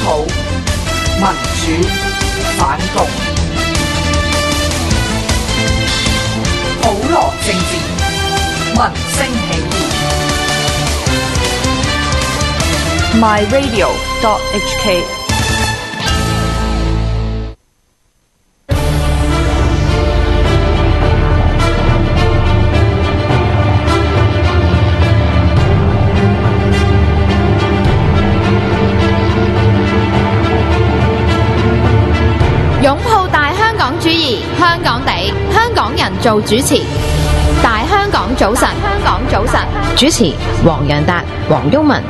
普、民主、反共，普羅政治，民聲起義。 myradio.hk 擁抱大香港主義，香港地，香港人做主持。大香港早晨，香港早晨，主持黃洋達、黃毓民。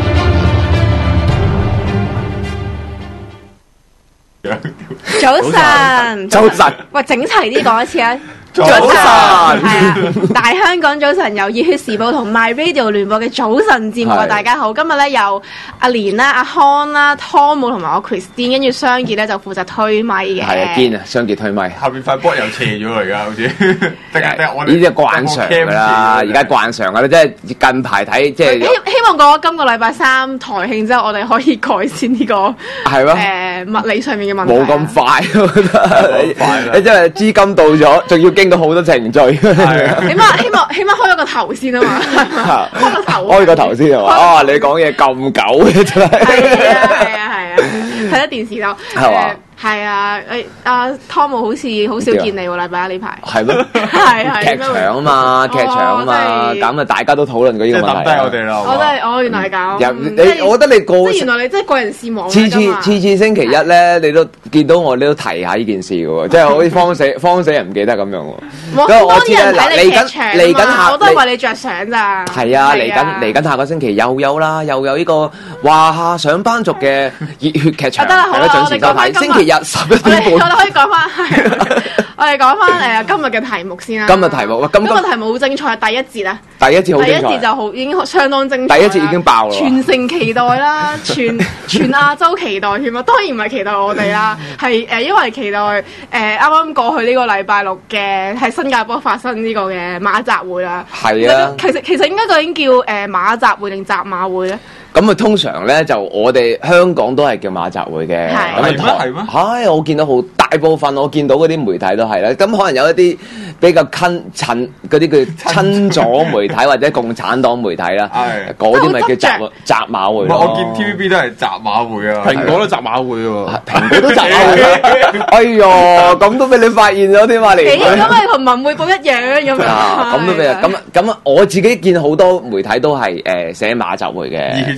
早晨， 早晨， 喂，整齊啲講一次啊！ 早晨， 係啊！大香港早晨由熱血時報同 MyRadio 聯播嘅早晨節目啊！大家好，今日咧有阿蓮啦、阿康啦、湯姆同埋我 Christine， 跟住雙傑咧就負責推咪嘅。 係啊，堅啊，雙傑推咪。 後邊塊波又斜咗嚟㗎，好似。 呢啲係慣常㗎啦，而家慣常㗎啦，即係近排睇即係。 希望過咗今個禮拜三台慶之後，我哋可以改善呢個物理上面嘅問題。 冇咁快，我覺得。你真係資金到咗，仲要經過好多程序。起碼開咗個頭先啊嘛， 開個頭先係嘛？啊，你講嘢咁久嘅真係。 係啊，睇得電視咯。 係嘛？ 係啊，阿湯姆好似好少見你喎，禮拜一呢排。 係咩？ 係劇場啊嘛，劇場啊嘛，咁啊大家都討論過呢個問題。 抌低我哋啦。 原來係咁。 我覺得你個即係原來你真係個人事忙。 次星期一咧，你都見到我，你都提下呢件事嘅喎，即係好似慌死人唔記得咁樣喎。 我知咧，嚟緊下，我都係為你着想咋。 係啊，嚟緊下個星期又有呢個華夏上班族嘅熱血劇場，大家準時收睇。星期日11點半。 我哋可以講翻，我哋講翻今日嘅題目先啦。 今日題目好精彩，第一節啊！ 第一節好精彩。 第一節就已經相當精彩。 第一節已經爆啦。 全城期待啦，全亞洲期待添啊！當然唔係期待我哋啦，係因為期待啱啱過去呢個禮拜六嘅喺新加坡發生呢個嘅馬習會啦。 係啊。 其實應該究竟叫馬習會定習馬會咧？ 咁啊，通常咧就我哋香港都係叫馬習會嘅。 係咩？ 係，我見到好大部分，我見到嗰啲媒體都係啦。咁可能有一啲比較親嗰啲叫親左媒體或者共產黨媒體啦，嗰啲咪叫習馬會。 我見 TVB 都係習馬會啊，蘋果都習馬會喎， 蘋果都習馬會。哎呦，咁都俾你發現咗添嘛？嚟咁咪同文匯報一樣咁樣。 咁都俾啊！咁我自己見好多媒體都係寫馬習會嘅。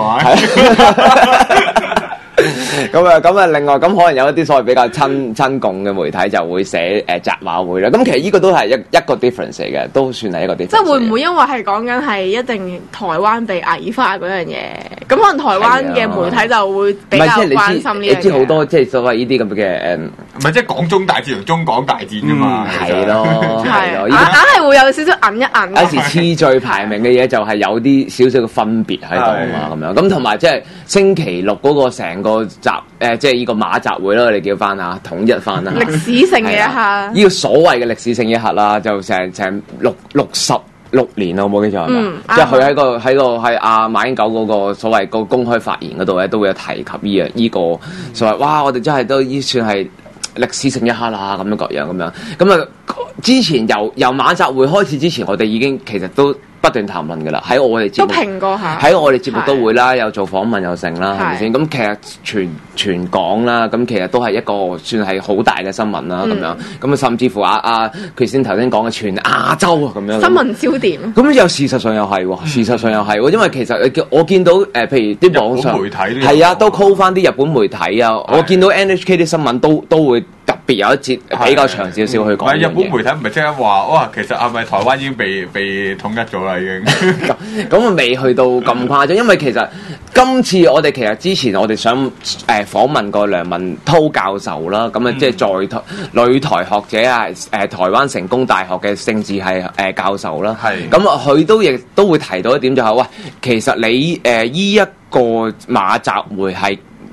咁啊，另外咁可能有一啲所謂比較親共嘅媒體就會寫習馬會啦。咁其實呢個都係一個 difference 嚟嘅，都算係一個 difference。即係會唔會因為係講緊係一定台灣被矮化嗰樣嘢？咁可能台灣嘅媒體就會比較關心呢樣嘢。你知好多即係所謂呢啲咁嘅唔係即係港中大戰同中港大戰啫嘛。 係咯， 硬係會有少少揞一揞。 有時次序排名嘅嘢就係有啲少少嘅分別喺度啊嘛，咁樣咁同埋即係星期六嗰個成個即係呢個馬習會啦，我哋叫翻啊，統一翻啦。 歷史性嘅一刻。 呢個所謂嘅歷史性一刻啦，就成66年啦，我冇記錯係嘛？即係佢喺阿馬英九嗰個所謂個公開發言嗰度咧，都會有提及呢個所謂哇，我哋真係都依算係歷史性一刻啦，咁樣各樣咁樣。咁啊，之前由馬習會開始之前，我哋已經其實都不斷談論㗎啦，喺我哋節目都評過下， 喺我哋節目都會啦，有做訪問又成啦，係咪先？咁其實全港啦，咁其實都係一個算係好大嘅新聞啦，咁樣咁啊，甚至乎佢先頭先講嘅全亞洲啊，咁樣新聞焦點。 咁又事實上又係喎，因為其實我見到譬如啲網上媒體係啊，都 call 翻啲日本媒體啊，我見到 NHK 啲新聞都會特別有一節比較長少少去講。 日本媒體唔係即刻話哇，其實係咪台灣已經被統一咗啦？已經咁啊，未去到咁誇張，因為其實今次我哋其實之前我哋想訪問過梁文韜教授啦，咁啊即係在女台學者啊，台灣成功大學嘅政治系教授啦，咁啊佢亦都會提到一點就係喂，其實你依一個馬習會係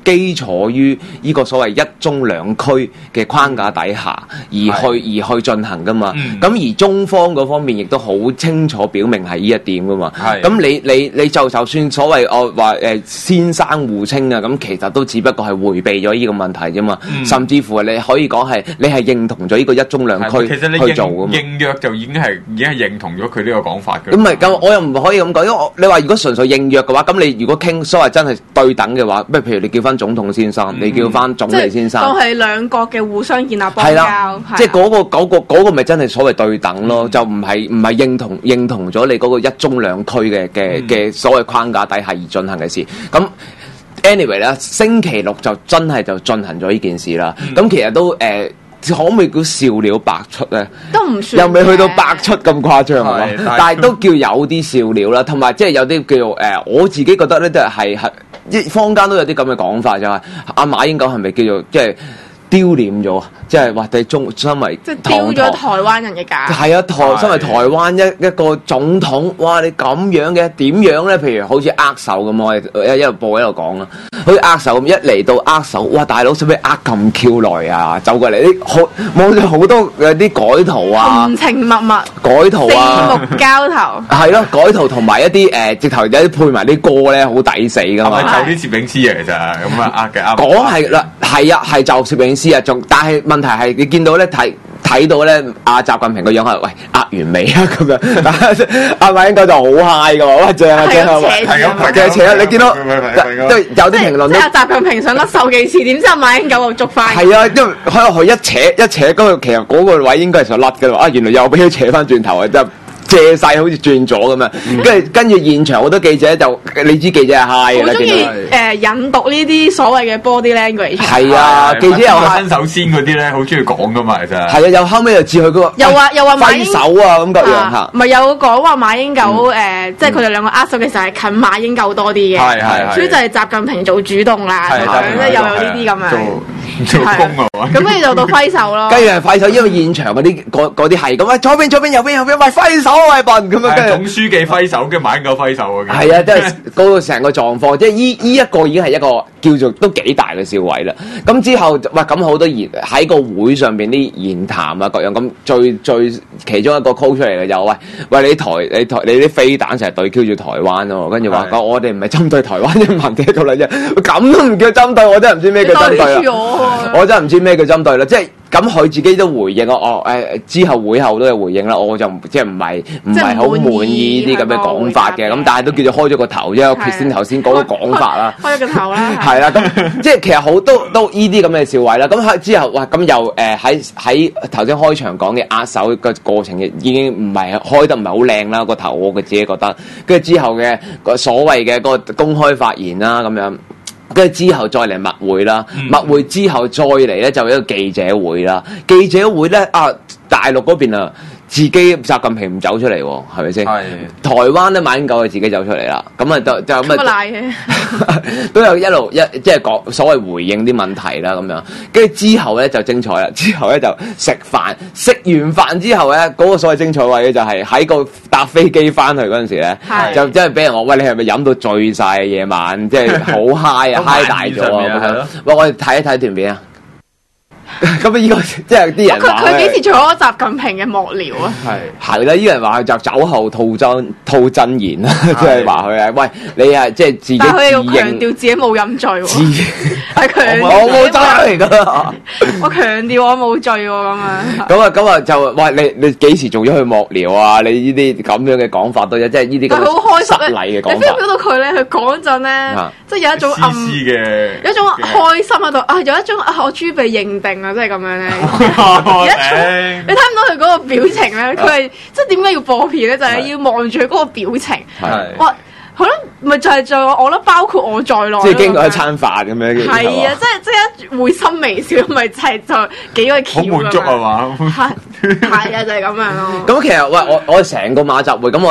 基礎於呢個所謂一中兩區嘅框架底下而去進行噶嘛。咁而中方嗰方面亦都好清楚表明係呢一點噶嘛。咁你就算所謂我話先生互稱啊，咁其實都只不過係迴避咗呢個問題啫嘛。甚至乎你可以講係你係認同咗呢個一中兩區去做噶嘛。 應約就已經係認同咗佢呢個講法嘅。 咁唔係咁，我又唔可以咁講，因為你話如果純粹應約嘅話，咁你如果傾所謂真係對等嘅話，譬如你叫翻總統先生，你叫翻總理先生， 都係兩國嘅互相建立邦交， 即係嗰個咪真係所謂對等咯，就唔係認同咗你嗰個一中兩區嘅所謂框架底下而進行嘅事。咁 anyway 啦，星期六就真係就進行咗呢件事啦。咁其實都可唔可以叫笑料百出咧？都唔算，又未去到百出咁誇張啊！但係都叫有啲笑料啦，同埋即係有啲叫做我自己覺得咧都係坊間都有啲咁嘅講法，就係阿馬英九係咪叫做即係丟臉咗？即係話對身為即係丟咗台灣人嘅架。 係啊，身為台灣一個總統，哇！你咁樣嘅點樣咧？譬如好似握手咁，我哋一路播一路講啦。好似握手咁，一嚟到握手，哇！大佬使唔使握咁 Q 耐啊？走過嚟啲網上好多有啲改圖啊， 含情脈脈改圖啊， 四目交投。 係咯，改圖同埋一啲直頭有啲配埋啲歌咧，好抵死噶嘛。 係就啲攝影師嚟咋，咁啊握嘅講係啦，係啊，係就攝影師啊，但係問題係你見到咧睇到咧，阿習近平個樣係喂握完未啊咁樣，阿馬英九就好 high 噶喎，喂正啊正啊，係咁斜啊！你見到都有啲評論， 即係習近平想甩手幾次，點知阿馬英九就捉翻。 係啊，因為喺度佢一扯，咁其實嗰個位應該係想甩嘅啦，原來又俾佢扯翻轉頭啊！真係借勢好似轉咗咁樣，跟住現場好多記者就你知記者係 high 嘅啦， 好中意引讀呢啲所謂嘅 body language。 係啊，記者又伸手先嗰啲咧，好中意講噶嘛，其實係啊，又後尾又指佢嗰個又話馬英揮手啊咁各樣嚇， 唔係有講話馬英九即係佢哋兩個握手嘅時候係近馬英九多啲嘅， 係， 所以就係習近平做主動啦，即係又有呢啲咁樣做工啊嘛， 咁跟住就到揮手咯， 跟住係揮手，因為現場嗰啲係咁啊，左邊右邊，喂揮手喂笨咁樣。 總書記揮手，跟馬英九揮手啊！ 係啊，即係嗰個成個狀況，即係依一個已經係一個叫做都幾大嘅笑位啦。咁之後，喂咁好多喺個會上邊啲言談啊，各樣咁最其中一個 call 出嚟嘅就喂你啲飛彈成日對 Q 住台灣咯，跟住話我哋唔係針對台灣人民嘅一個嚟啫，咁都唔叫針對，我真係唔知咩叫針對啦。我真係唔知咩叫針對啦，即係。咁佢自己都回應之後會後都有回應啦，我就即係唔係好滿意呢啲咁嘅講法嘅，咁但係都叫做開咗個頭啫。Christine 頭先講個講法啦， 開咗個頭啦， 係啦，咁即係其實好都呢啲咁嘅笑位啦。咁之後咁又喺頭先開場講嘅握手嘅過程已經唔係開得唔係好靚啦個頭，我自己覺得。跟住之後嘅所謂嘅個公開發言啦咁樣。跟住之後再嚟密會啦，密會之後再嚟咧就一個記者會啦。記者會咧大陸嗰邊啊，自己習近平唔走出嚟喎，係咪先？係。台灣咧馬英九就自己走出嚟啦，咁啊就咁啊。賴嘅。都有即係講所謂回應啲問題啦咁樣。跟住之後咧就精彩啦，之後咧就食飯，食完飯之後咧嗰個所謂精彩位咧就係喺個搭飛機翻去嗰陣時咧，就真係俾人話喂，你係咪飲到醉晒夜晚，即係好 high 啊，high 大咗啊！喂，我哋睇一睇段片啊！咁呢個即係啲人話佢幾時做咗習近平嘅幕僚啊？ 係啦，啲人話佢就酒後吐真言啦，即係話佢係喂你係即係自己自認，但係佢又強調自己冇飲醉喎，係強調我冇醉嚟㗎，我強調我冇醉喎咁樣。咁啊就喂你幾時做咗佢幕僚啊？你呢啲咁樣嘅講法都有，即係呢啲咁失禮嘅講法。你 feel 到佢咧？佢講嗰陣咧，即係有一種暗嘅，有一種開心喺度啊，有一種我終於被認定。即係咁樣咧，你睇唔到佢嗰個表情咧，佢係即係點解要播片咧？就係要望住佢嗰個表情。哇，好啦，咪就係我覺得包括我在內。即係經過一餐飯咁樣。係啊，即係一會心微笑，咪就係就幾個橋。好滿足啊嘛！係啊，就係咁樣咯。咁其實喂，我成個馬習會咁我。大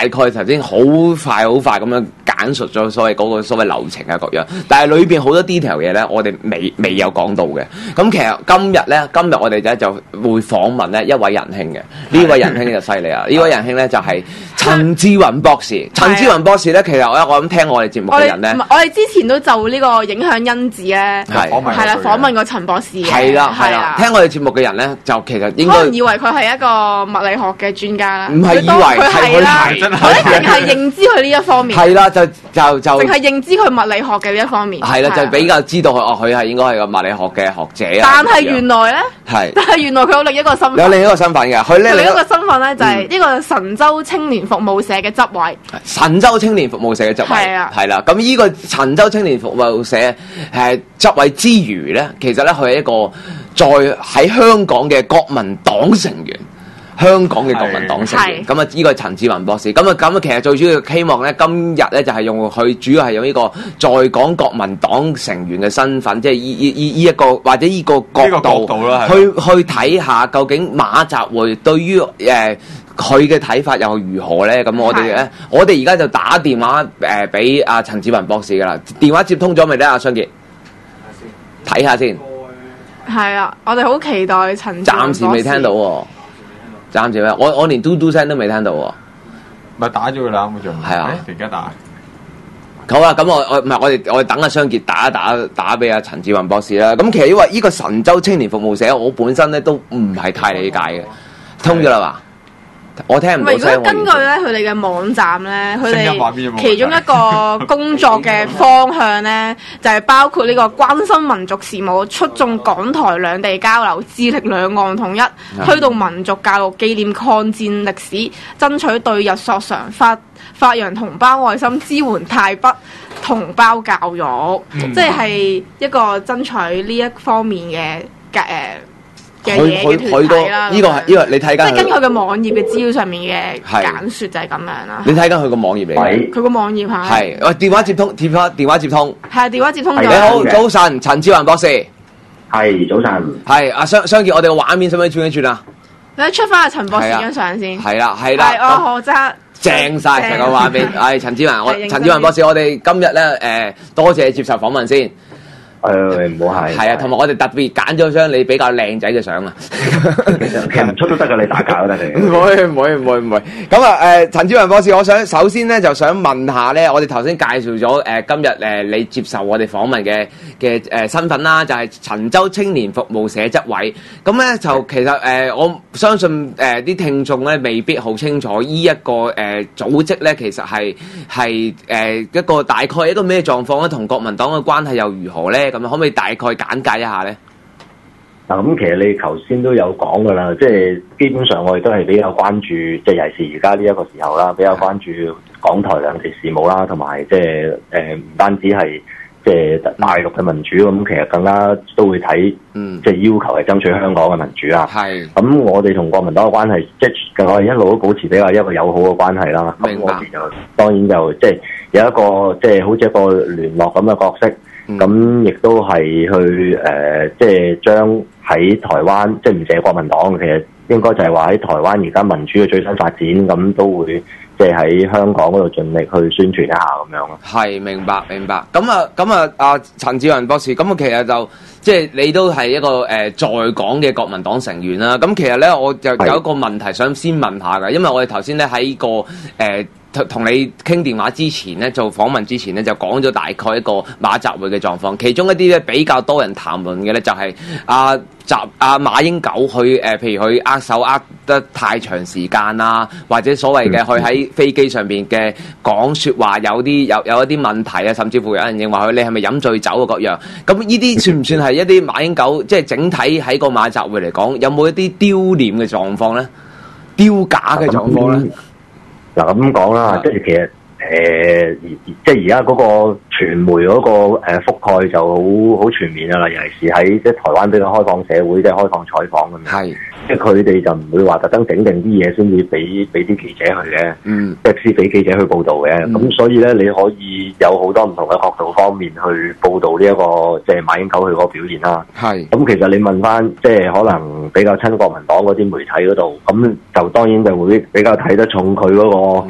概頭先好快咁樣簡述咗所謂流程啊各樣，但係裏邊好多 detail 嘢咧，我哋未有講到嘅。咁其實今日我哋就會訪問咧一位仁兄嘅，呢位仁兄就犀利啦！呢位仁兄咧就係陳志雲博士。陳志雲博士咧，其實我諗聽我哋節目嘅人咧， 我哋之前都就呢個影響因子咧，係啦訪問過陳博士嘅， 係啦，聽我哋節目嘅人咧，就其實應該可能以為佢係一個物理學嘅專家啦， 唔係以為係佢真係，我哋淨係認知佢呢一方面， 係啦，就淨係認知佢物理學嘅呢一方面， 係啦，就比較知道佢係應該係個物理學嘅學者啊。 但係原來咧，原來佢有另一個身份， 有另一個身份嘅，佢咧另一個身份咧就係呢個神州青年服務社嘅執委。 神州青年服務社嘅執委係啦，咁呢個神州青年服務社執委之餘咧，其實咧佢係一個喺香港嘅國民黨成員。香港嘅國民黨成員，咁啊呢個係陳志雲博士，咁啊其實最主要希望咧，今日咧就係用佢主要係用呢個在港國民黨成員嘅身份，即係依一個或者依個角度去睇下究竟馬習會對於佢嘅睇法又如何咧？咁我哋而家就打電話俾阿陳志雲博士噶啦，電話接通咗未咧？阿雙傑，睇下先。係啊，我哋好期待陳志雲博士。 暫時未聽到喎。暫時咩？我連嘟嘟聲都未聽到喎。 咪打咗佢啦，咁仲係啊， 而家打。 好啦，咁我哋等阿雙傑打俾阿陳志雲博士啦。咁其實因為呢個神州青年服務社，我本身咧都唔係太理解嘅。通咗啦嘛？我聽唔到聲。 如果根據咧佢哋嘅網站咧，佢哋其中一個工作嘅方向咧，就係包括呢個關心民族事務，促進港台兩地交流，致力兩岸統一，推動民族教育，紀念抗戰歷史，爭取對日索償，發揚同胞愛心，支援泰北同胞教育，即係一個爭取呢一方面嘅嘅嘢嘅團體啦，呢個你睇緊， 即係根據佢嘅網頁嘅資料上面嘅簡説就係咁樣啦。 你睇緊佢個網頁嚟嘅， 佢個網頁係。 喂，電話接通。係啊，電話接通咗。你好，早晨，陳志雲博士。 係早晨。 係阿雙傑，我哋個畫面使唔使轉一轉啊？ 你出翻阿陳博士張相先。 係啦。 我真係正晒成個畫面。係陳志雲，陳志雲博士，我哋今日咧多謝接受訪問先。 唔好係。 係啊，同埋我哋特別揀咗張你比較靚仔嘅相啊。 其實唔出都得㗎，你打假都得嘅。 唔會。咁啊陳志雲博士，我想首先咧就想問下咧，我哋頭先介紹咗今日你接受我哋訪問嘅身份啦，就係神州青年服務社執委。咁咧就其實我相信啲聽眾咧未必好清楚依一個組織咧，其實係一個大概一個咩狀況咧，同國民黨嘅關係又如何咧？咁可唔可以大概簡介一下咧？ 嗱，咁其實你頭先都有講㗎啦，即係基本上我哋都係比較關注，即係尤其是而家呢一個時候啦，比較關注港台兩地事務啦，同埋即係唔單止係即係大陸嘅民主，咁其實更加都會睇，即係要求係爭取香港嘅民主啊。係。咁我哋同國民黨嘅關係，即係我哋一路都保持比較一個友好嘅關係啦。咁我哋就當然就即係有一個即係好似一個聯絡咁嘅角色。咁亦都係去即係將喺台灣，即係唔淨係國民黨，其實應該就係話喺台灣而家民主嘅最新發展，咁都會即係喺香港嗰度盡力去宣傳一下咁樣咯。係，明白。 咁啊，陳志雲博士，咁其實就即係你都係一個在港嘅國民黨成員啦。咁其實咧，我就有一個問題想先問下㗎，因為我哋頭先咧喺個同你傾電話之前咧，做訪問之前咧，就講咗大概一個馬習會嘅狀況。其中一啲咧比較多人談論嘅咧，就係馬英九佢譬如佢握手握得太長時間啊，或者所謂嘅佢喺飛機上邊嘅講説話有一啲問題啊，甚至乎有人認為佢你係咪飲醉酒啊各樣。咁呢啲算唔算係一啲馬英九即係整體喺個馬習會嚟講，有冇一啲丟臉嘅狀況咧？丟架嘅狀況咧？ 嗱咁講啦，即係其實即係而家嗰個傳媒嗰個覆蓋就好全面㗎啦，尤其是喺即係台灣比較開放社會，即係開放採訪咁樣。係，即係佢哋就唔會話特登整定啲嘢先至俾啲記者去嘅，即係先俾記者去報導嘅。咁所以咧，你可以有好多唔同嘅角度方面去報導呢一個即係馬英九佢嗰個表現啦。係。咁其實你問翻即係可能比較親國民黨嗰啲媒體嗰度，咁就當然就會比較睇得重佢嗰個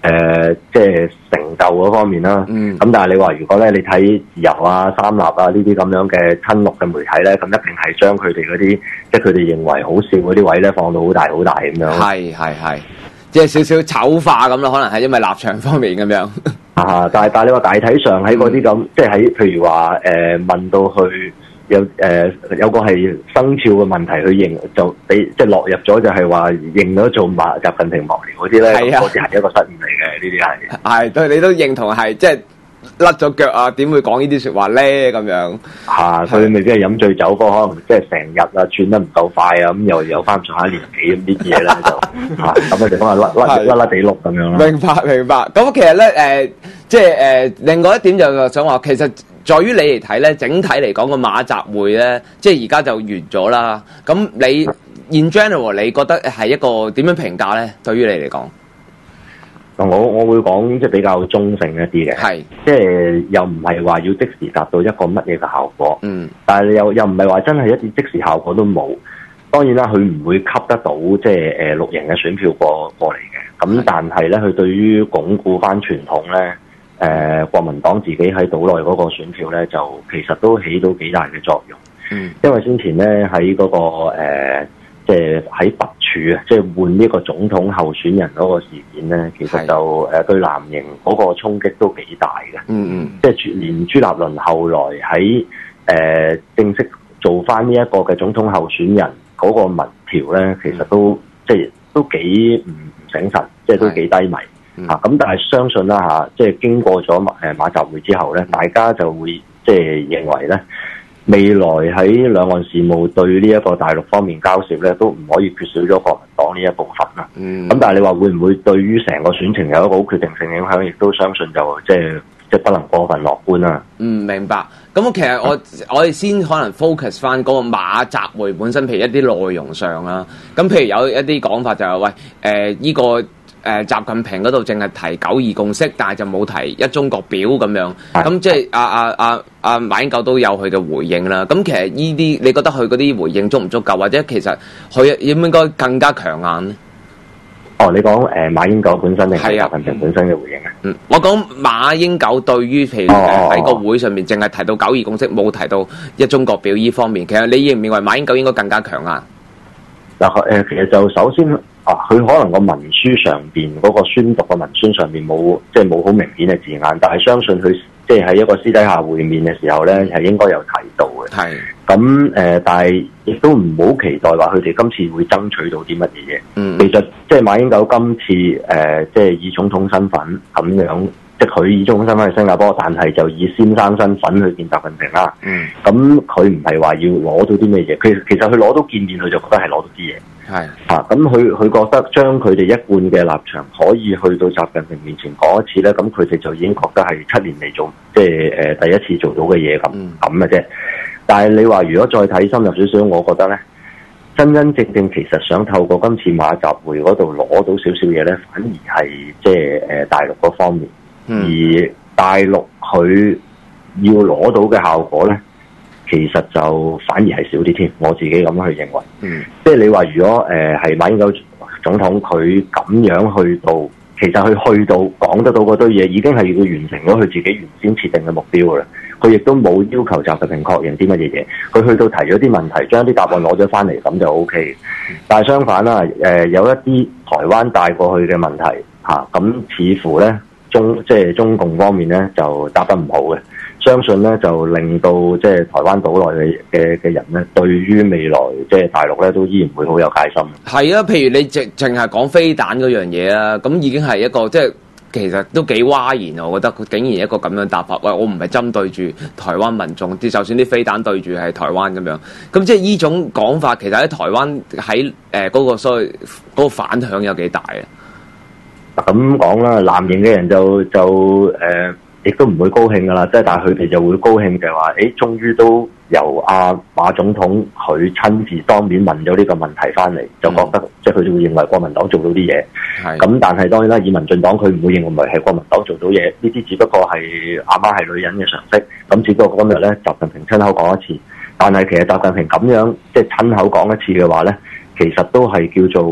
即係成就嗰方面啦。咁但係你話如果咧你睇自由啊、三立啊呢啲咁樣嘅親綠嘅媒體咧，咁一定係將佢哋嗰啲即係佢哋認為好笑嗰啲位咧放到好大好大咁樣。 係，即係少少醜化咁咯，可能係因為立場方面咁樣。 但係你話大體上喺嗰啲咁，即係喺譬如話問到去。有個係生肖嘅問題去認就俾即係落入咗就係話認咗做習近平幕僚嗰啲咧，嗰啲係一個失誤嚟嘅，呢啲係對你都認同係即係甩咗腳啊？點會講呢啲説話咧？咁樣佢未必係飲醉酒，可能即係成日轉得唔夠快啊，咁又有翻上下年紀咁啲嘢咧就咁嘅地方係甩地碌咁樣啦。 明白。咁其實咧即係另外一點就想話其實。在於你嚟睇咧，整體嚟講個馬習會咧，即係而家就完咗啦。咁你 in general， 你覺得係一個點樣評價咧？對於你嚟講， 我會講即係比較中性一啲嘅，係即係又唔係話要即時達到一個乜嘢嘅效果。但係又唔係話真係一啲即時效果都冇。當然啦，佢唔會吸得到即係綠營嘅選票過嚟嘅。咁但係咧，佢對於鞏固翻傳統咧。國民黨自己喺島內嗰個選票咧，就其實都起到幾大嘅作用。因為先前咧喺嗰個即係喺拔處啊，即係換呢個總統候選人嗰個事件咧，其實就對藍營嗰個衝擊都幾大嘅。即係連朱立倫後來喺正式做翻呢一個嘅總統候選人嗰個民調咧，其實都即係都幾唔醒神，即係都幾低迷。咁但係相信啦即係經過咗馬習會之後咧，大家就會即係認為咧，未來喺兩岸事務對呢一個大陸方面交涉咧，都唔可以缺少咗國民黨呢一部分啦。咁但係你話會唔會對於成個選情有一個好決定性影響，亦都相信就即係不能過分樂觀啦。 明白。咁其實我哋先可能 focus 翻嗰個馬習會本身，譬如一啲內容上啦。咁譬如有一啲講法就係呢個。習近平嗰度淨係提九二共識，但係就冇提一中國表咁樣。咁即係阿馬英九都有佢嘅回應啦。咁其實呢啲你覺得佢嗰啲回應足唔足夠，或者其實佢應唔應該更加強硬呢？ 你講馬英九本身定係習近平本身嘅回應啊？ 我講馬英九對於譬如喺個會上面淨係提到九二共識，冇提到一中國表呢方面，其實你認唔認為馬英九應該更加強硬？ 其實就首先。佢可能個文書上邊嗰個宣讀嘅文書上邊冇即係冇好明顯嘅字眼，但係相信佢即係喺一個私底下會面嘅時候咧，係應該有提到嘅。咁但係亦都唔好期待話佢哋今次會爭取到啲乜嘢嘢。其實即係馬英九今次即係以總統身份咁樣，即係佢以總統身份去新加坡，但係就以先生身份去見習近平啦。咁佢唔係話要攞到啲咩嘢，其實佢攞到見面，佢就覺得係攞到啲嘢。咁佢覺得將佢哋一貫嘅立場可以去到習近平面前講一次咧，咁佢哋就已經覺得係7年嚟做即係第一次做到嘅嘢咁嘅啫。但係你話如果再睇深入少少，我覺得咧真真正正其實想透過今次馬習會嗰度攞到少少嘢咧，反而係即係大陸嗰方面，而大陸佢要攞到嘅效果咧，其實就反而係少啲添，我自己咁樣去認為。即係你話如果係馬英九總統佢咁樣去到，其實佢去到講得到嗰堆嘢，已經係要完成咗佢自己原先設定嘅目標㗎啦。佢亦都冇要求習近平確認啲乜嘢嘢，佢去到提咗啲問題，將啲答案攞咗翻嚟，咁就 OK。但係相反啦，有一啲台灣帶過去嘅問題咁似乎咧中共方面咧就答得唔好嘅。相信咧就令到即係台灣島內嘅人咧，對於未來即係大陸咧都依然會好有戒心。 係啊，譬如你淨係講飛彈嗰樣嘢啦，咁已經係一個即係其實都幾嘩然啊！我覺得佢竟然一個咁樣答法，喂，我唔係針對住台灣民眾，就算啲飛彈對住係台灣咁樣，咁即係呢種講法，其實喺台灣喺嗰個所謂嗰個反響有幾大啊？ 咁講啦，藍營嘅人就亦都唔會高興噶啦，即係但係佢哋就會高興就係話，終於都由馬總統佢親自當面問咗呢個問題翻嚟，就覺得即係佢就會認為國民黨做到啲嘢。咁但係當然啦，以民進黨佢唔會認為係國民黨做到嘢，呢啲只不過係阿媽係女人嘅常識。咁只不過今日咧，習近平親口講一次，但係其實習近平咁樣即係親口講一次嘅話咧，其實都係叫做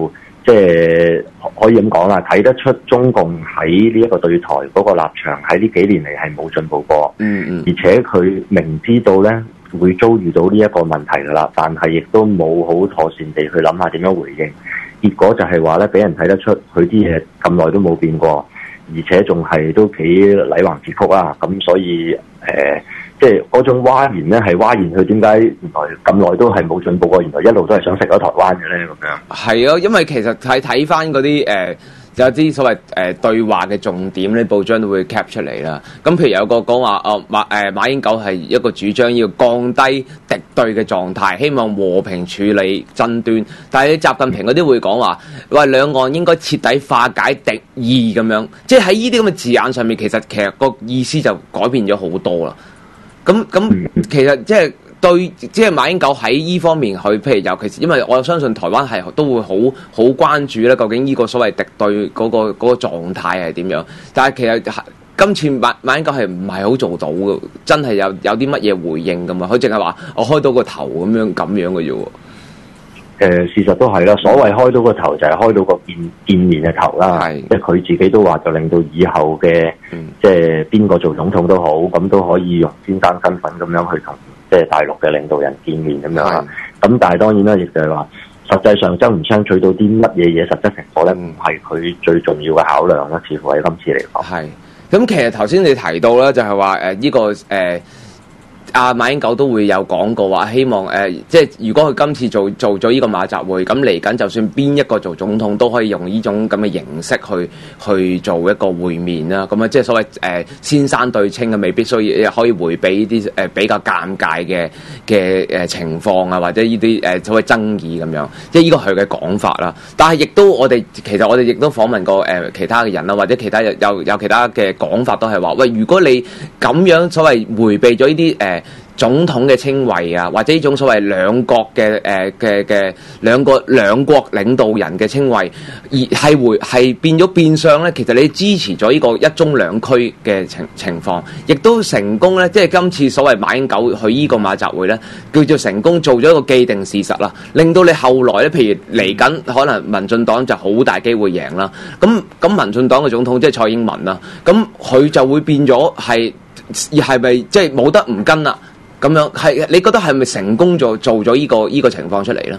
即係可以咁講啦，睇得出中共喺呢一個對台嗰個立場喺呢幾年嚟係冇進步過。而且佢明知道咧會遭遇到呢一個問題㗎啦，但係亦都冇好妥善地去諗下點樣回應。結果就係話咧，俾人睇得出佢啲嘢咁耐都冇變過，而且仲係都幾禮橫節曲啦。咁所以即係嗰種嘩然咧，係嘩然佢點解原來咁耐都係冇進步過？原來一路都係想食咗台灣嘅咧，咁樣。係啊，因為其實睇翻嗰啲有啲所謂對話嘅重點咧，報章都會 cap 出嚟啦。咁譬如有個講話馬英九係一個主張要降低敵對嘅狀態，希望和平處理爭端。但係習近平嗰啲會講話，喂，兩岸應該徹底化解敵意咁樣。即係喺呢啲咁嘅字眼上面，其實個意思就改變咗好多啦。咁其實即係馬英九喺依方面，佢譬如尤其是因為我相信台灣係都會好關注咧，究竟呢個所謂敵對嗰個狀態係點樣？但係其實今次馬英九係唔係好做到嘅，真係有啲乜嘢回應㗎嘛？佢淨係話我開到個頭咁樣嘅啫喎。 事實都係啦，所謂開到個頭就係開到個見面嘅頭啦。即係佢自己都話，就令到以後嘅即係邊個做總統都好，咁都可以用先生身份咁樣去同即係大陸嘅領導人見面咁樣啦。咁但係當然啦，亦就係話實際上爭唔爭取到啲乜嘢嘢實質成果咧，唔係佢最重要嘅考量啦。似乎喺今次嚟講， 係咁。其實頭先你提到啦，就係話呢個馬英九都會有講過話，希望即係如果佢今次做咗呢個馬習會，咁嚟緊就算邊一個做總統都可以用呢種咁嘅形式去做一個會面啦。咁啊，即係所謂先生對稱嘅，未必需要可以迴避呢啲比較尷尬嘅情況啊，或者呢啲所謂爭議咁樣。即係呢個係佢嘅講法啦。但係亦都其實我哋亦都訪問過其他嘅人啦，或者其他有其他嘅講法都係話，喂，如果你咁樣所謂迴避咗呢啲總統嘅稱謂啊，或者呢種所謂兩國嘅兩國領導人嘅稱謂，而係變相咧，其實你支持咗呢個一中兩區嘅情況，亦都成功咧，即係今次所謂馬英九去呢個馬習會咧，叫做成功做咗一個既定事實啦，令到你後來咧，譬如嚟緊可能民進黨就好大機會贏啦，咁民進黨嘅總統即係蔡英文啦，咁佢就會變咗係咪即係冇得唔跟啦？咁樣係，你覺得係咪成功做咗呢個情況出嚟咧？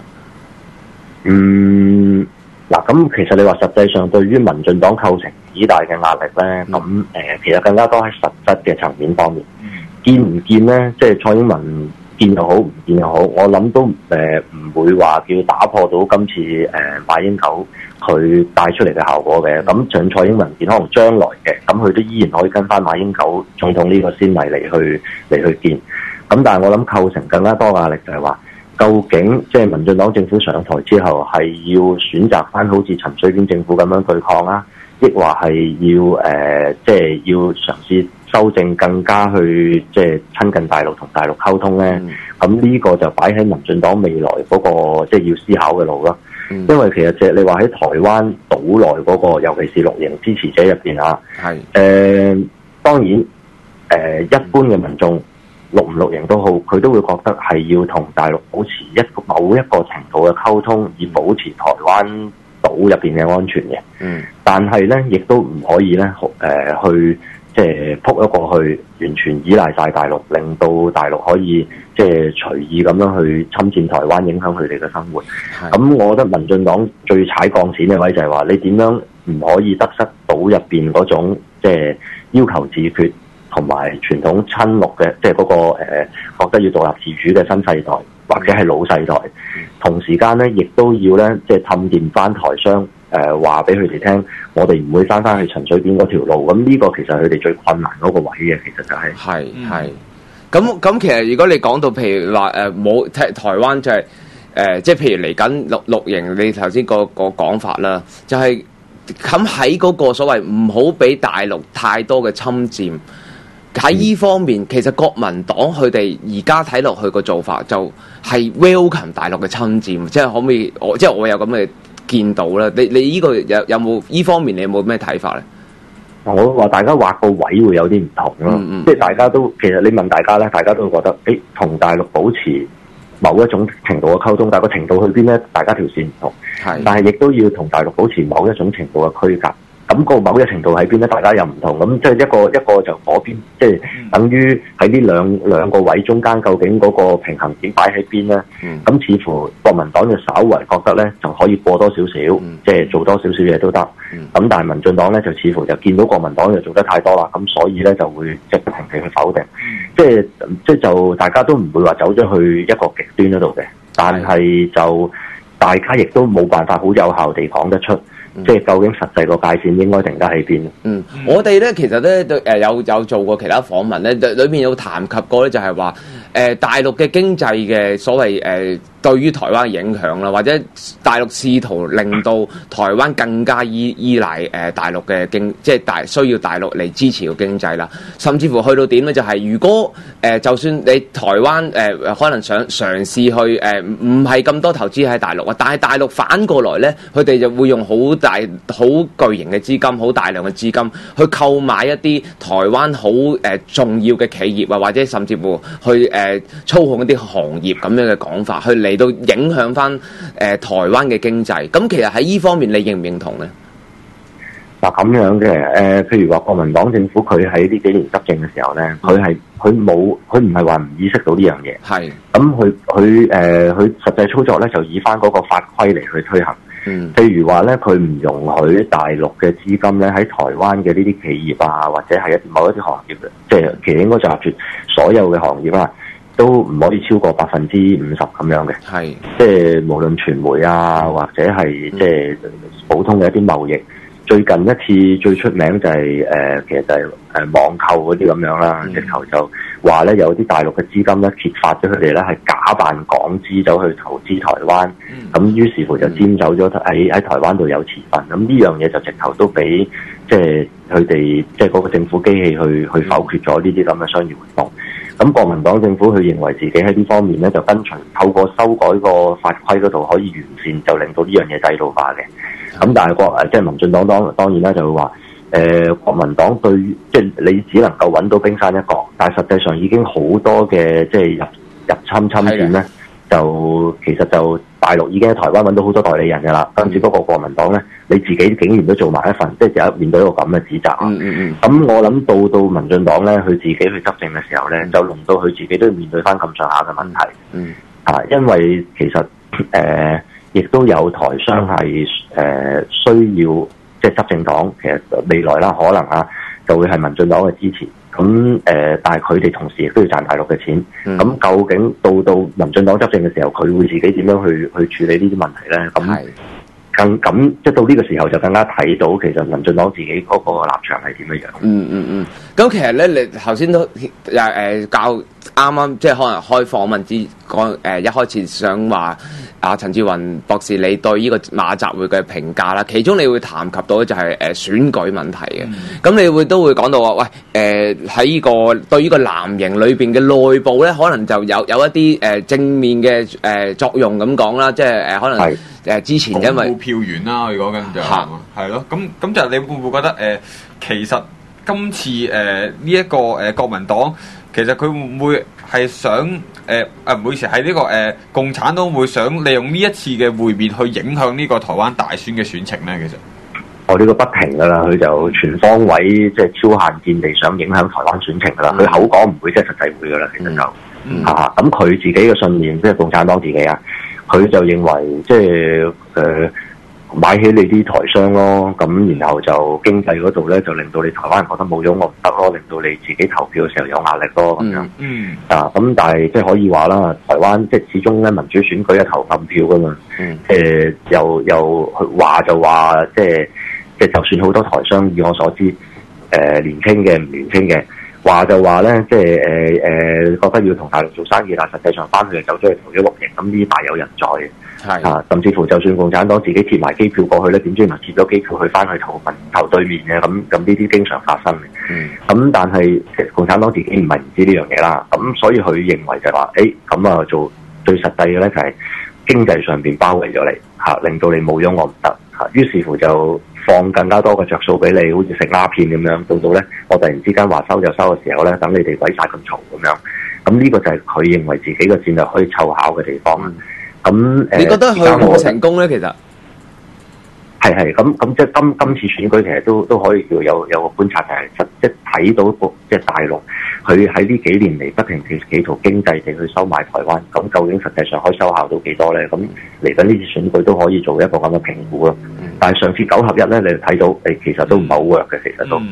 嗱，咁其實你話實際上對於民進黨構成幾大嘅壓力咧？咁其實更加多喺實質嘅層面方面，見唔見咧？即係蔡英文見又好，唔見又好，我諗都唔會話叫打破到今次馬英九佢帶出嚟嘅效果嘅。咁像蔡英文見，可能將來嘅，咁佢都依然可以跟翻馬英九總統呢個先例嚟去見。咁但係我諗構成更加多嘅壓力就係話，究竟即係民進黨政府上台之後係要選擇翻好似陳水扁政府咁樣對抗啦，抑或係要即係要嘗試修正更加去即係親近大陸同大陸溝通咧？咁呢個就擺喺民進黨未來嗰個即係要思考嘅路咯。因為其實即係你話喺台灣島內嗰個，尤其是綠營支持者入邊啊，當然一般嘅民眾綠唔綠營都好，佢都會覺得係要同大陸保持某一個程度嘅溝通，以保持台灣島入邊嘅安全嘅。但係咧，亦都唔可以咧去即係撲一個去完全依賴晒大陸，令到大陸可以即係隨意咁樣去侵佔台灣，影響佢哋嘅生活。咁我覺得民進黨最踩鋼線嘅位就係話，你點樣唔可以得失島入邊嗰種即係要求自決同埋傳統親綠嘅，即係嗰個覺得要獨立自主嘅新世代或者係老世代，同時間咧亦都要咧即係氹掂翻台商。話俾佢哋聽，我哋唔會翻去陳水扁嗰條路。咁呢個其實佢哋最困難嗰個位嘅，其實就係咁。其實如果你講到譬如話冇台灣就係即係譬如嚟緊綠營，你頭先個講法啦，就係咁喺嗰個所謂唔好俾大陸太多嘅侵佔。喺呢方面，其實國民黨佢哋而家睇落去個做法就係 welcome 大陸嘅侵佔，即係可唔可以？即係我有咁嘅見到啦。你呢個有冇呢方面？你有冇咩睇法咧？ 我話大家畫個位會有啲唔同咯，即係大家都其實你問大家咧，大家都會覺得同大陸保持某一種程度嘅溝通，但係個程度去邊咧，大家條線唔同。 係， 但係亦都要同大陸保持某一種程度嘅區隔。咁個某一程度喺邊咧？大家又唔同，咁即係一個就嗰邊，即係等於喺呢兩個位中間，究竟嗰個平衡點擺喺邊咧？咁似乎國民黨就稍為覺得咧，就可以過多少少，即係做多少少嘢都得。咁但係民進黨咧就似乎就見到國民黨就做得太多啦，咁所以咧就會即係不停地去否定，即係就大家都唔會話走咗去一個極端嗰度嘅，但係就大家亦都冇辦法好有效地講得出。即係究竟實際個界線應該定得喺邊？ 我哋咧其實咧有做過其他訪問咧，裏面有談及過咧，就係話大陸嘅經濟嘅所謂對於台灣嘅影響啦，或者大陸試圖令到台灣更加依賴大陸嘅即係需要大陸嚟支持個經濟啦，甚至乎去到點咧，就係如果就算你台灣可能想嘗試去唔係咁多投資喺大陸啊，但係大陸反過來咧，佢哋就會用好巨型嘅資金，好大量嘅資金去購買一啲台灣好重要嘅企業啊，或者甚至乎去操控一啲行業咁樣嘅講法，去嚟到影響翻台灣嘅經濟。咁其實喺呢方面，你認唔認同咧？ 嗱咁樣嘅譬如話國民黨政府佢喺呢幾年執政嘅時候咧，佢唔係話唔意識到呢樣嘢，係咁佢實際操作咧就以翻嗰個法規嚟去推行。譬如話咧，佢唔容許大陸嘅資金咧喺台灣嘅呢啲企業啊，或者係某一啲行業，即係其實應該集住所有嘅行業啦，都唔可以超過50%咁樣嘅。係，即係無論傳媒啊，或者係即係普通嘅一啲貿易。最近一次最出名就係其實就係網購嗰啲咁樣啦，直頭就話咧有啲大陸嘅資金咧揭發咗佢哋咧係假扮港資走去投資台灣，咁於是乎就佔走咗喺台灣度有持份，咁呢樣嘢就直頭都俾即係佢哋即係嗰個政府機器去否決咗呢啲咁嘅商業活動。咁國民黨政府佢認為自己喺呢方面咧就跟隨透過修改個法規嗰度可以完善，就令到呢樣嘢制度化嘅。咁但係即係民進黨當然啦，就會話國民黨對即係你只能夠揾到冰山一角，但係實際上已經好多嘅即係入侵佔咧，就其實就大陸已經喺台灣揾到好多代理人㗎啦。咁只不過國民黨咧，你自己竟然都做埋一份，即係就面對一個咁嘅指責啊。咁我諗到民進黨咧，佢自己去執政嘅時候咧，就輪到佢自己都要面對翻咁上下嘅問題。因為其實亦都有台商係需要即係執政黨，其實未來啦可能就會係民進黨嘅支持。咁但係佢哋同時亦都要賺大陸嘅錢。咁究竟到民進黨執政嘅時候，佢會自己點樣去處理呢啲問題咧？咁即係到呢個時候就更加睇到其實民進黨自己嗰個立場係點樣樣。 咁其實咧，你頭先都教啱啱即係可能開訪問之講一開始想話陳志雲博士你對呢個馬習會嘅評價啦，其中你會談及到就係選舉問題嘅。咁你都會講到話喂喺呢個對呢個藍營裏邊嘅內部咧，可能就有一啲正面嘅作用咁講啦，即係可能之前因為票源啦，我哋講緊就係咯。咁就你會唔會覺得其實今次呢一個國民黨其實佢會唔會係想唔好意思喺呢個共產黨會想利用呢一次嘅會面去影響呢個台灣大選嘅選情咧？其實呢個不停噶啦，佢就全方位即係超限戰地想影響台灣選情噶啦。佢口講唔會，即係實際會噶啦。其實就咁佢自己嘅信念，即係共產黨自己佢就認為即係買起你啲台商咯，咁然後就經濟嗰度咧就令到你台灣人覺得冇咗我唔得咯，令到你自己投票嘅時候有壓力咯咁樣。咁但係即係可以話啦，台灣即係始終咧民主選舉係投暗票噶嘛。又話就話即係就算好多台商以我所知年輕嘅唔年輕嘅話就話咧，即係覺得要同大陸做生意，但實際上翻去就走咗去投咗綠營，咁呢啲大有人在嘅。甚至乎就算共產黨自己貼埋機票過去咧，點知原來貼咗機票去翻去投對面嘅，咁呢啲經常發生嘅。咁但係其實共產黨自己唔係唔知呢樣嘢啦，咁所以佢認為就係話，咁做最實際嘅咧就係經濟上邊包圍咗你，令到你冇咗我唔得，於是乎就放更加多嘅着數俾你，好似食鴉片咁樣，到咧我突然之間話收就收嘅時候咧，等你哋鬼晒咁嘈咁樣。 咁呢個就係佢認為自己嘅戰略可以湊巧嘅地方。咁你覺得佢會唔會成功咧？其實係咁即係今次選舉其實都可以叫有個觀察，就係即係睇到即係大陸佢喺呢幾年嚟不停企圖經濟地去收買台灣，咁究竟實際上可以收效到幾多咧？咁嚟緊呢次選舉都可以做一個咁嘅評估咯。但係上次9合1咧，你就睇到其實都唔係好弱嘅，其實都。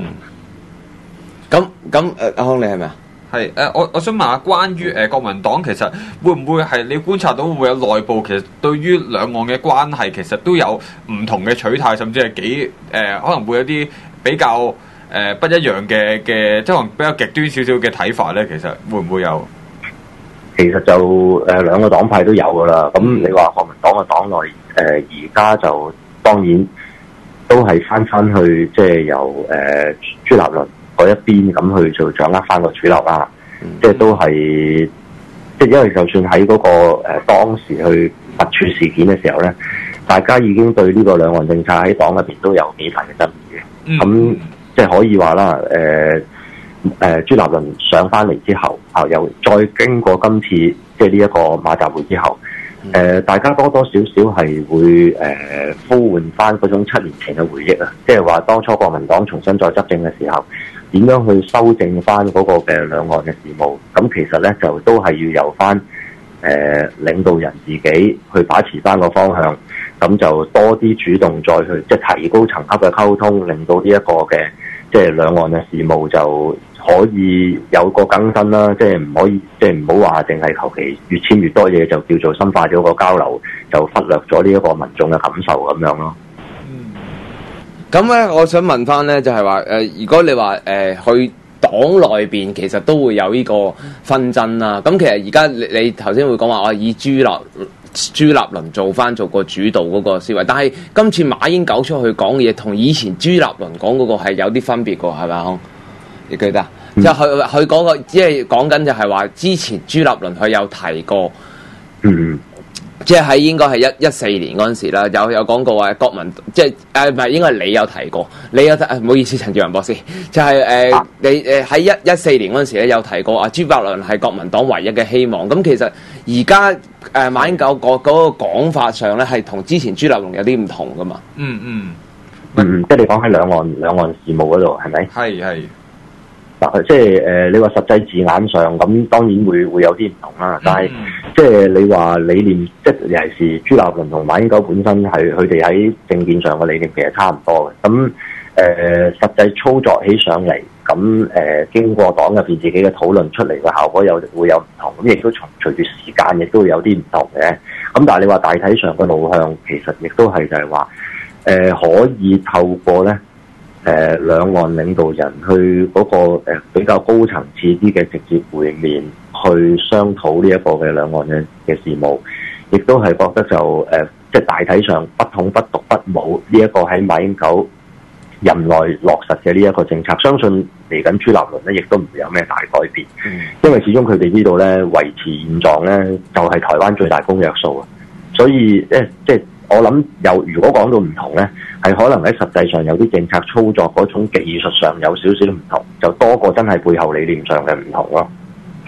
咁阿康你係咪啊？ 係我想問下，關於國民黨其實會唔會係你觀察到會有內部其實對於兩岸嘅關係其實都有唔同嘅取態，甚至係幾可能會有啲比較不一樣嘅即係可能比較極端少少嘅睇法咧？其實會唔會有？ 其實就兩個黨派都有噶啦。咁你話國民黨嘅黨內而家就當然都係翻去即係由朱立倫嗰一邊咁去做掌握翻個主流啦，即係都係即係因為就算喺嗰個當時去拔處事件嘅時候咧，大家已經對呢個兩岸政策喺黨入邊都有幾大嘅爭議嘅。咁即係可以話啦，朱立倫上翻嚟之後，又再經過今次即係呢一個馬習會之後，大家多多少少係會呼喚翻嗰種7年前嘅回憶啊，即係話當初國民黨重新再執政嘅時候，點樣去修正翻嗰個嘅兩岸嘅事務？咁其實咧就都係要由翻領導人自己去把持翻個方向，咁就多啲主動再去即係提高層級嘅溝通，令到呢一個嘅即係兩岸嘅事務就可以有個更新啦。即係唔可以即係唔好話淨係求其越簽越多嘢就叫做深化咗個交流，就忽略咗呢一個民眾嘅感受咁樣咯。 咁咧，我想問翻咧，就係話如果你話去黨內邊其實都會有呢個紛爭啦。咁其實而家你頭先會講話，我以朱立倫做個主導嗰個思維，但係今次馬英九出去講嘅嘢，同以前朱立倫講嗰個係有啲分別嘅，係咪啊？你記得？即係佢嗰個，即係講緊就係話，之前朱立倫佢有提過，即係喺應該係14年嗰陣時啦，有講過話國民，即係唔係應該係你有提過，唔好意思，陳志宏博士，就係你喺14年嗰陣時咧有提過啊，朱立倫係國民黨唯一嘅希望。咁其實而家馬英九嗰個講法上咧，係同之前朱立倫有啲唔同噶嘛？ 即係你講喺兩岸事務嗰度係咪？係。即係你話實際字眼上咁，當然會有啲唔同啦。但係即係你話理念，即係尤其是朱立倫同馬英九本身係佢哋喺政見上嘅理念其實差唔多嘅。咁實際操作起上嚟，咁經過黨入邊自己嘅討論出嚟嘅效果會有唔同。咁亦都隨住時間亦都會有啲唔同嘅。咁但係你話大體上嘅路向，其實亦都係就係話可以透過咧。兩岸領導人去嗰個比較高層次啲嘅直接會面，去商討呢一個嘅兩岸嘅事務，亦都係覺得就即係大體上不統不獨不武呢一個喺馬英九任內落實嘅呢一個政策，相信嚟緊朱立倫咧亦都唔會有咩大改變，因為始終佢哋呢度咧維持現狀咧就係台灣最大公約數啊，所以即係我諗如果講到唔同咧。係可能喺實際上有啲政策操作嗰種技術上有少少唔同，就多過真係背後理念上嘅唔同咯。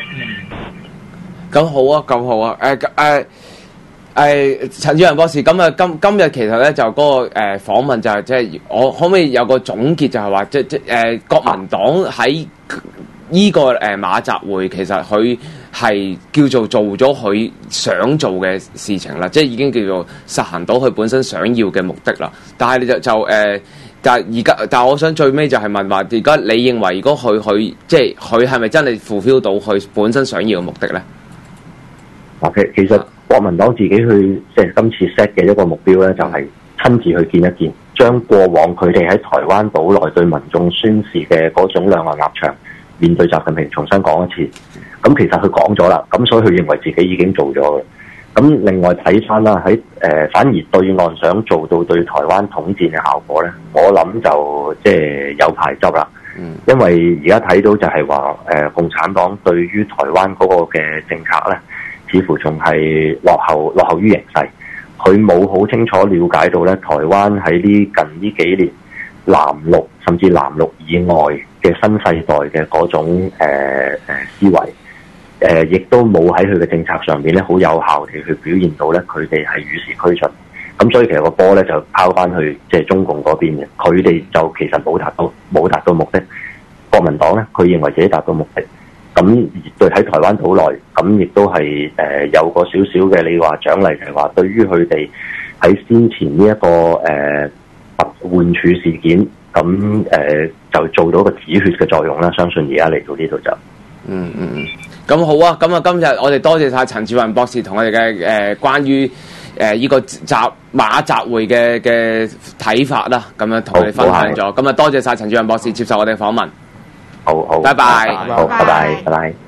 咁好啊！陳志宏博士，咁啊今日其實咧就嗰個訪問就係即係我可唔可以有個總結，就係話即國民黨喺呢個馬習會其實佢係叫做做咗佢想做嘅事情啦，即係已經叫做實行到佢本身想要嘅目的啦。但係你但係我想最尾就係問話，而家你認為如果佢即係佢係咪真係 fulfill 到佢本身想要嘅目的咧？ 其實國民黨自己去即係今次 set 嘅一個目標咧，就係親自去見一見，將過往佢哋喺台灣島內對民眾宣示嘅嗰種兩岸立場，面對習近平重新講一次。咁其實佢講咗啦，咁所以佢認為自己已經做咗嘅。咁另外睇翻啦，喺反而對岸想做到對台灣統戰嘅效果咧，我諗就即係有排執啦。因為而家睇到就係話共產黨對於台灣嗰個嘅政策咧，似乎仲係落後於形勢。佢冇好清楚了解到咧，台灣喺近呢幾年藍綠甚至藍綠以外嘅新世代嘅嗰種思維。 亦都冇喺佢嘅政策上邊咧，好有效地去表現到咧，佢哋係與時俱進。咁所以其實個波咧就拋翻去即係中共嗰邊嘅，佢哋就其實冇達到目的。國民黨咧，佢認為自己達到目的。咁對喺台灣島內，咁亦都係有個少少嘅你話獎勵，就係話對於佢哋喺先前呢一個換處事件，咁就做到個止血嘅作用啦。相信而家嚟到呢度就咁好啊！咁啊，今日我哋多謝晒陳志宏博士同我哋嘅關於呢個馬習會嘅睇法啦，咁樣同我哋分享咗。咁啊，多謝晒陳志宏博士接受我哋嘅訪問。 好， 拜拜。 好，拜拜。